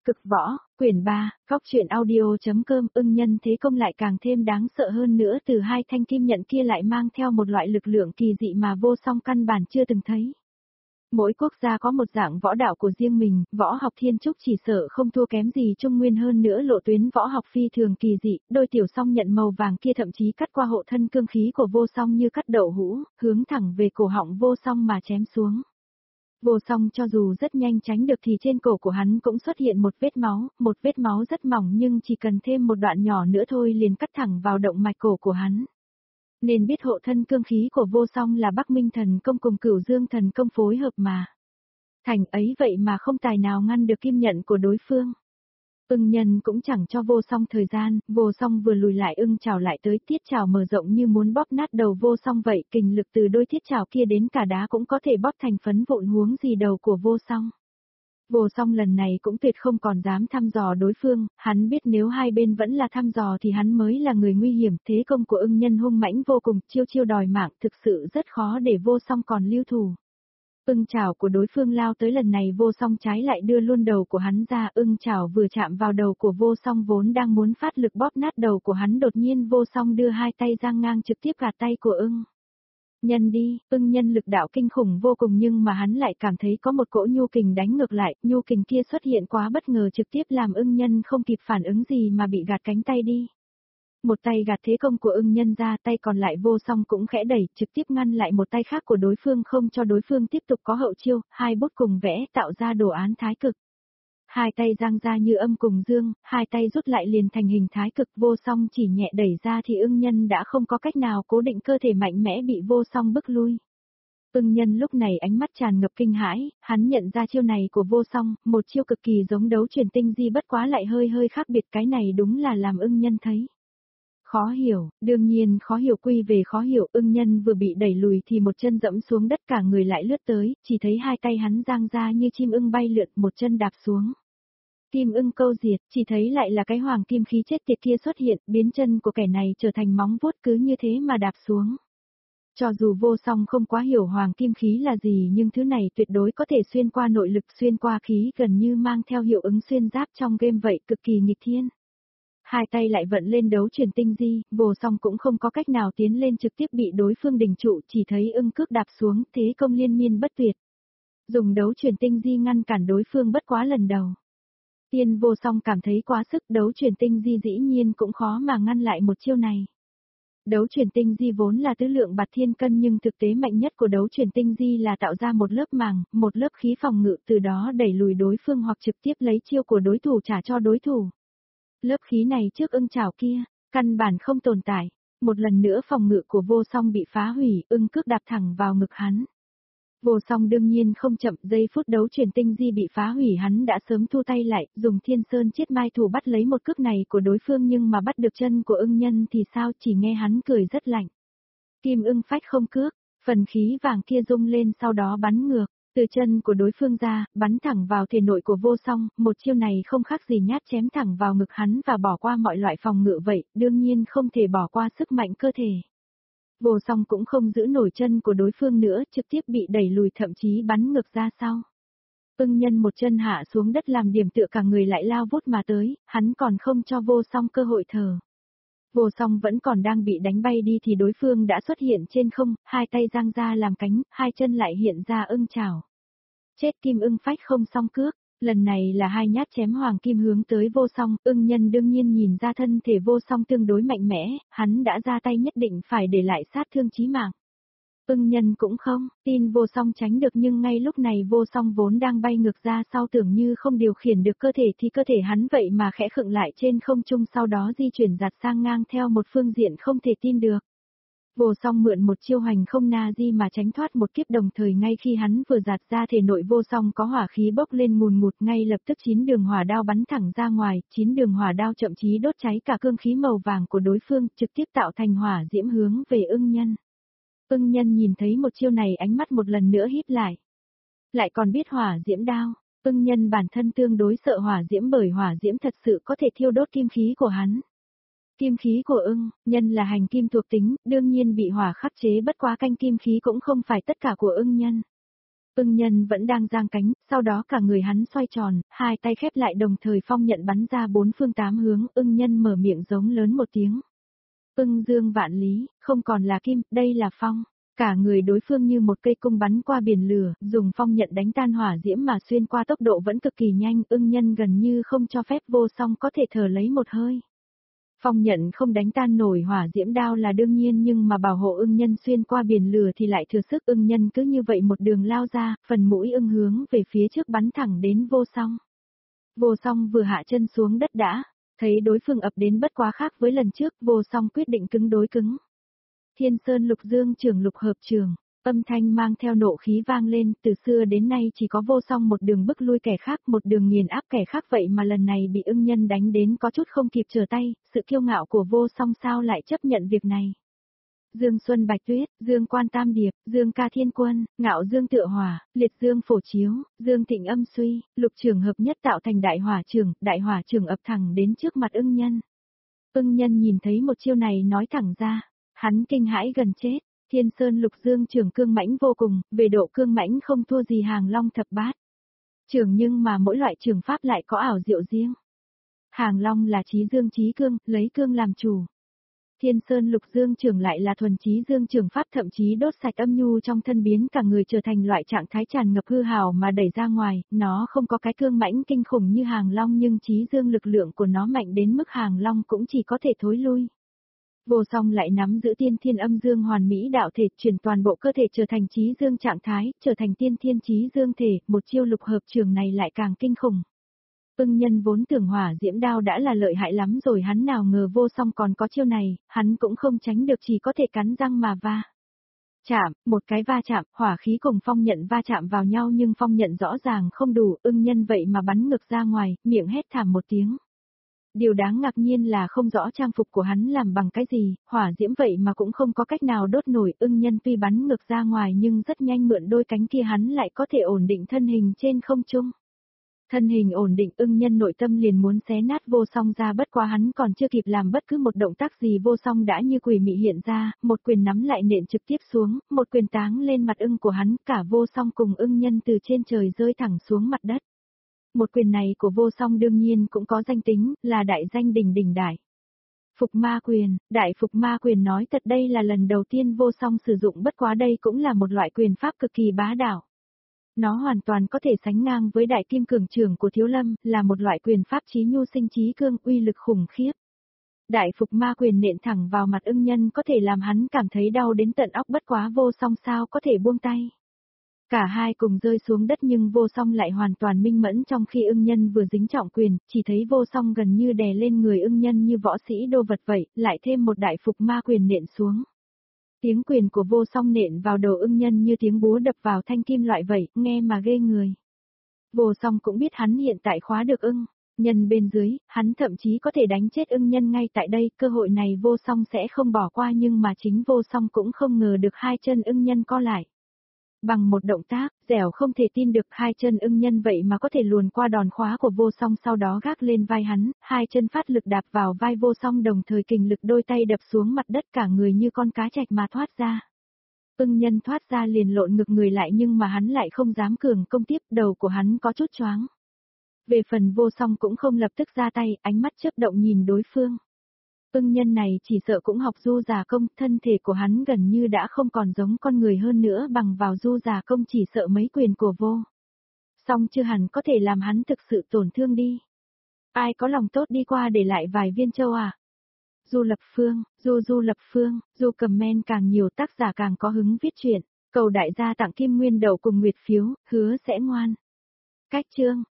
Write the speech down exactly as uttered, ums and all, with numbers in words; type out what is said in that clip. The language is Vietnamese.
Cực võ, quyển ba, góc truyện audio.com. Ưng nhân thế công lại càng thêm đáng sợ hơn nữa, từ hai thanh kim nhận kia lại mang theo một loại lực lượng kỳ dị mà Vô Song căn bản chưa từng thấy. Mỗi quốc gia có một dạng võ đạo của riêng mình, võ học thiên trúc chỉ sợ không thua kém gì Trung Nguyên, hơn nữa lộ tuyến võ học phi thường kỳ dị, đôi tiểu song nhận màu vàng kia thậm chí cắt qua hộ thân cương khí của Vô Song như cắt đậu hũ, hướng thẳng về cổ họng Vô Song mà chém xuống. Vô Song cho dù rất nhanh tránh được thì trên cổ của hắn cũng xuất hiện một vết máu, một vết máu rất mỏng nhưng chỉ cần thêm một đoạn nhỏ nữa thôi liền cắt thẳng vào động mạch cổ của hắn. Nên biết hộ thân cương khí của Vô Song là Bắc Minh thần công cùng Cửu Dương thần công phối hợp mà. Thành ấy vậy mà không tài nào ngăn được kim nhận của đối phương. Ưng nhân cũng chẳng cho Vô Song thời gian, Vô Song vừa lùi lại ưng chảo lại tới, tiết chảo mở rộng như muốn bóp nát đầu Vô Song vậy, kình lực từ đôi tiết chảo kia đến cả đá cũng có thể bóp thành phấn vụn, huống gì đầu của Vô Song. Vô Song lần này cũng tuyệt không còn dám thăm dò đối phương, hắn biết nếu hai bên vẫn là thăm dò thì hắn mới là người nguy hiểm, thế công của ưng nhân hung mãnh vô cùng, chiêu chiêu đòi mạng, thực sự rất khó để Vô Song còn lưu thủ. Ưng chảo của đối phương lao tới, lần này Vô Song trái lại đưa luôn đầu của hắn ra, ưng chảo vừa chạm vào đầu của Vô Song vốn đang muốn phát lực bóp nát đầu của hắn, đột nhiên Vô Song đưa hai tay giang ngang trực tiếp gạt tay của ưng nhân đi. Ưng nhân lực đạo kinh khủng vô cùng nhưng mà hắn lại cảm thấy có một cỗ nhu kình đánh ngược lại, nhu kình kia xuất hiện quá bất ngờ trực tiếp làm ưng nhân không kịp phản ứng gì mà bị gạt cánh tay đi. Một tay gạt thế công của ưng nhân ra, tay còn lại Vô Song cũng khẽ đẩy, trực tiếp ngăn lại một tay khác của đối phương không cho đối phương tiếp tục có hậu chiêu, hai bút cùng vẽ tạo ra đồ án thái cực. Hai tay giang ra như âm cùng dương, hai tay rút lại liền thành hình thái cực, Vô Song chỉ nhẹ đẩy ra thì ưng nhân đã không có cách nào cố định cơ thể, mạnh mẽ bị Vô Song bức lui. Ưng nhân lúc này ánh mắt tràn ngập kinh hãi, hắn nhận ra chiêu này của Vô Song, một chiêu cực kỳ giống đấu truyền tinh di bất quá lại hơi hơi khác biệt, cái này đúng là làm ưng nhân thấy khó hiểu. Đương nhiên khó hiểu quy về khó hiểu, ưng nhân vừa bị đẩy lùi thì một chân dẫm xuống đất, cả người lại lướt tới, chỉ thấy hai tay hắn giang ra như chim ưng bay lượn, một chân đạp xuống. Kim ưng câu diệt, chỉ thấy lại là cái hoàng kim khí chết tiệt kia xuất hiện, biến chân của kẻ này trở thành móng vuốt, cứ như thế mà đạp xuống. Cho dù Vô Song không quá hiểu hoàng kim khí là gì nhưng thứ này tuyệt đối có thể xuyên qua nội lực, xuyên qua khí, gần như mang theo hiệu ứng xuyên giáp trong game vậy, cực kỳ nghịch thiên. Hai tay lại vận lên đấu truyền tinh di, Vô Song cũng không có cách nào tiến lên, trực tiếp bị đối phương đình trụ, chỉ thấy ưng cước đạp xuống, thế công liên miên bất tuyệt. Dùng đấu truyền tinh di ngăn cản đối phương bất quá lần đầu. Tiên Vô Song cảm thấy quá sức, đấu truyền tinh di dĩ nhiên cũng khó mà ngăn lại một chiêu này. Đấu truyền tinh di vốn là tứ lượng bạt thiên cân nhưng thực tế mạnh nhất của đấu truyền tinh di là tạo ra một lớp màng, một lớp khí phòng ngự, từ đó đẩy lùi đối phương hoặc trực tiếp lấy chiêu của đối thủ trả cho đối thủ. Lớp khí này trước ưng chảo kia, căn bản không tồn tại. Một lần nữa phòng ngự của Vô Song bị phá hủy, ưng cước đạp thẳng vào ngực hắn. Vô Song đương nhiên không chậm, giây phút đấu truyền tinh di bị phá hủy hắn đã sớm thu tay lại, dùng thiên sơn chiết mai thủ bắt lấy một cước này của đối phương, nhưng mà bắt được chân của ưng nhân thì sao, chỉ nghe hắn cười rất lạnh. Kim ưng phách không cước, phần khí vàng kia rung lên sau đó bắn ngược, từ chân của đối phương ra, bắn thẳng vào thể nội của Vô Song, một chiêu này không khác gì nhát chém thẳng vào ngực hắn và bỏ qua mọi loại phòng ngự vậy, đương nhiên không thể bỏ qua sức mạnh cơ thể. Vô Song cũng không giữ nổi chân của đối phương nữa, trực tiếp bị đẩy lùi, thậm chí bắn ngược ra sau. Ưng nhân một chân hạ xuống đất làm điểm tựa, cả người lại lao vút mà tới, hắn còn không cho Vô Song cơ hội thở. Vô Song vẫn còn đang bị đánh bay đi thì đối phương đã xuất hiện trên không, hai tay giang ra làm cánh, hai chân lại hiện ra ưng chảo. Chết kim ưng phách không song cước, lần này là hai nhát chém hoàng kim hướng tới Vô Song, ưng nhân đương nhiên nhìn ra thân thể Vô Song tương đối mạnh mẽ, hắn đã ra tay nhất định phải để lại sát thương chí mạng. Ưng nhân cũng không tin Vô Song tránh được, nhưng ngay lúc này Vô Song vốn đang bay ngược ra sau, tưởng như không điều khiển được cơ thể thì cơ thể hắn vậy mà khẽ khựng lại trên không trung, sau đó di chuyển giạt sang ngang theo một phương diện không thể tin được. Vô Song mượn một chiêu hành không na di mà tránh thoát một kiếp, đồng thời ngay khi hắn vừa giạt ra thể nội Vô Song có hỏa khí bốc lên ngùn ngụt, ngay lập tức chín đường hỏa đao bắn thẳng ra ngoài, chín đường hỏa đao chậm chí đốt cháy cả cương khí màu vàng của đối phương, trực tiếp tạo thành hỏa diễm hướng về ưng nhân. Ưng nhân nhìn thấy một chiêu này ánh mắt một lần nữa híp lại. Lại còn biết hỏa diễm đao, ưng nhân bản thân tương đối sợ hỏa diễm bởi hỏa diễm thật sự có thể thiêu đốt kim khí của hắn. Kim khí của ưng nhân là hành kim thuộc tính, đương nhiên bị hỏa khắc chế, bất quá canh kim khí cũng không phải tất cả của ưng nhân. Ưng Nhân vẫn đang giang cánh, sau đó cả người hắn xoay tròn, hai tay khép lại đồng thời phong nhận bắn ra bốn phương tám hướng, Ưng Nhân mở miệng giống lớn một tiếng. Ưng dương vạn lý, không còn là kim, đây là phong. Cả người đối phương như một cây cung bắn qua biển lửa, dùng phong nhận đánh tan hỏa diễm mà xuyên qua, tốc độ vẫn cực kỳ nhanh, Ưng Nhân gần như không cho phép Vô Song có thể thở lấy một hơi. Phong nhận không đánh tan nổi hỏa diễm đao là đương nhiên, nhưng mà bảo hộ Ưng Nhân xuyên qua biển lửa thì lại thừa sức. Ưng Nhân cứ như vậy một đường lao ra, phần mũi ưng hướng về phía trước bắn thẳng đến Vô Song. Vô Song vừa hạ chân xuống đất đã, thấy đối phương ập đến bất quá khác với lần trước, Vô Song quyết định cứng đối cứng. Thiên Sơn Lục Dương Trường Lục Hợp Trường, âm thanh mang theo nộ khí vang lên, từ xưa đến nay chỉ có Vô Song một đường bức lui kẻ khác, một đường nghiền áp kẻ khác, vậy mà lần này bị Ưng Nhân đánh đến có chút không kịp trở tay, sự kiêu ngạo của Vô Song sao lại chấp nhận việc này. Dương Xuân Bạch Tuyết, Dương Quan Tam Điệp, Dương Ca Thiên Quân, Ngạo Dương Tựa Hỏa, Liệt Dương Phổ Chiếu, Dương Thịnh Âm Suy, lục trường hợp nhất tạo thành đại hỏa trường, đại hỏa trường ập thẳng đến trước mặt Ưng Nhân. Ưng Nhân nhìn thấy một chiêu này nói thẳng ra, hắn kinh hãi gần chết. Thiên Sơn Lục Dương trường cương mãnh vô cùng, về độ cương mãnh không thua gì Hàng Long thập bát. Trường nhưng mà mỗi loại trường pháp lại có ảo diệu riêng. Hàng Long là chí dương chí cương, lấy cương làm chủ. Thiên Sơn Lục Dương trường lại là thuần chí dương trường pháp, thậm chí đốt sạch âm nhu trong thân, biến cả người trở thành loại trạng thái tràn ngập hư hào mà đẩy ra ngoài, nó không có cái cương mãnh kinh khủng như Hàng Long, nhưng chí dương lực lượng của nó mạnh đến mức Hàng Long cũng chỉ có thể thối lui. Vô Song lại nắm giữ tiên thiên âm dương hoàn mỹ đạo thể, chuyển toàn bộ cơ thể trở thành chí dương trạng thái, trở thành tiên thiên chí dương thể, một chiêu lục hợp trường này lại càng kinh khủng. Ưng Nhân vốn tưởng hỏa diễm đao đã là lợi hại lắm rồi, hắn nào ngờ Vô Song còn có chiêu này, hắn cũng không tránh được, chỉ có thể cắn răng mà va. Chạm, một cái va chạm, hỏa khí cùng phong nhận va chạm vào nhau, nhưng phong nhận rõ ràng không đủ, Ưng Nhân vậy mà bắn ngược ra ngoài, miệng hét thảm một tiếng. Điều đáng ngạc nhiên là không rõ trang phục của hắn làm bằng cái gì, hỏa diễm vậy mà cũng không có cách nào đốt nổi. Ưng Nhân tuy bắn ngược ra ngoài nhưng rất nhanh mượn đôi cánh kia hắn lại có thể ổn định thân hình trên không trung. Thân hình ổn định, Ưng Nhân nội tâm liền muốn xé nát Vô Song ra, bất quá hắn còn chưa kịp làm bất cứ một động tác gì, Vô Song đã như quỷ mị hiện ra, một quyền nắm lại nện trực tiếp xuống, một quyền táng lên mặt ưng của hắn, cả Vô Song cùng Ưng Nhân từ trên trời rơi thẳng xuống mặt đất. Một quyền này của Vô Song đương nhiên cũng có danh tính, là đại danh đỉnh đỉnh đại Phục Ma Quyền. Đại Phục Ma Quyền nói thật đây là lần đầu tiên Vô Song sử dụng, bất quá đây cũng là một loại quyền pháp cực kỳ bá đạo. Nó hoàn toàn có thể sánh ngang với Đại Kim Cường Trường của Thiếu Lâm, là một loại quyền pháp chí nhu sinh chí cương, uy lực khủng khiếp. Đại Phục Ma Quyền nện thẳng vào mặt Ưng Nhân có thể làm hắn cảm thấy đau đến tận óc, bất quá Vô Song sao có thể buông tay. Cả hai cùng rơi xuống đất nhưng Vô Song lại hoàn toàn minh mẫn, trong khi Ưng Nhân vừa dính trọng quyền, chỉ thấy Vô Song gần như đè lên người Ưng Nhân như võ sĩ đô vật vậy, lại thêm một Đại Phục Ma Quyền nện xuống. Tiếng quyền của Vô Song nện vào đầu Ưng Nhân như tiếng búa đập vào thanh kim loại vậy, nghe mà ghê người. Vô Song cũng biết hắn hiện tại khóa được Ưng Nhân bên dưới, hắn thậm chí có thể đánh chết Ưng Nhân ngay tại đây, cơ hội này Vô Song sẽ không bỏ qua, nhưng mà chính Vô Song cũng không ngờ được hai chân Ưng Nhân co lại. Bằng một động tác, dẻo không thể tin được, hai chân Ưng Nhân vậy mà có thể luồn qua đòn khóa của Vô Song, sau đó gác lên vai hắn, hai chân phát lực đạp vào vai Vô Song, đồng thời kình lực đôi tay đập xuống mặt đất, cả người như con cá trạch mà thoát ra. Ưng Nhân thoát ra liền lộn ngược người lại, nhưng mà hắn lại không dám cường công tiếp, đầu của hắn có chút choáng. Về phần Vô Song cũng không lập tức ra tay, ánh mắt chớp động nhìn đối phương. Ưng Nhân này chỉ sợ cũng học du giả công, thân thể của hắn gần như đã không còn giống con người hơn nữa, bằng vào du giả công chỉ sợ mấy quyền của Vô Song chưa hẳn có thể làm hắn thực sự tổn thương đi. Ai có lòng tốt đi qua để lại vài viên châu à? Du Lập Phương, Du Du Lập Phương, Du comment càng nhiều tác giả càng có hứng viết truyện, cầu đại gia tặng kim nguyên đậu cùng nguyệt phiếu, hứa sẽ ngoan. Cách chương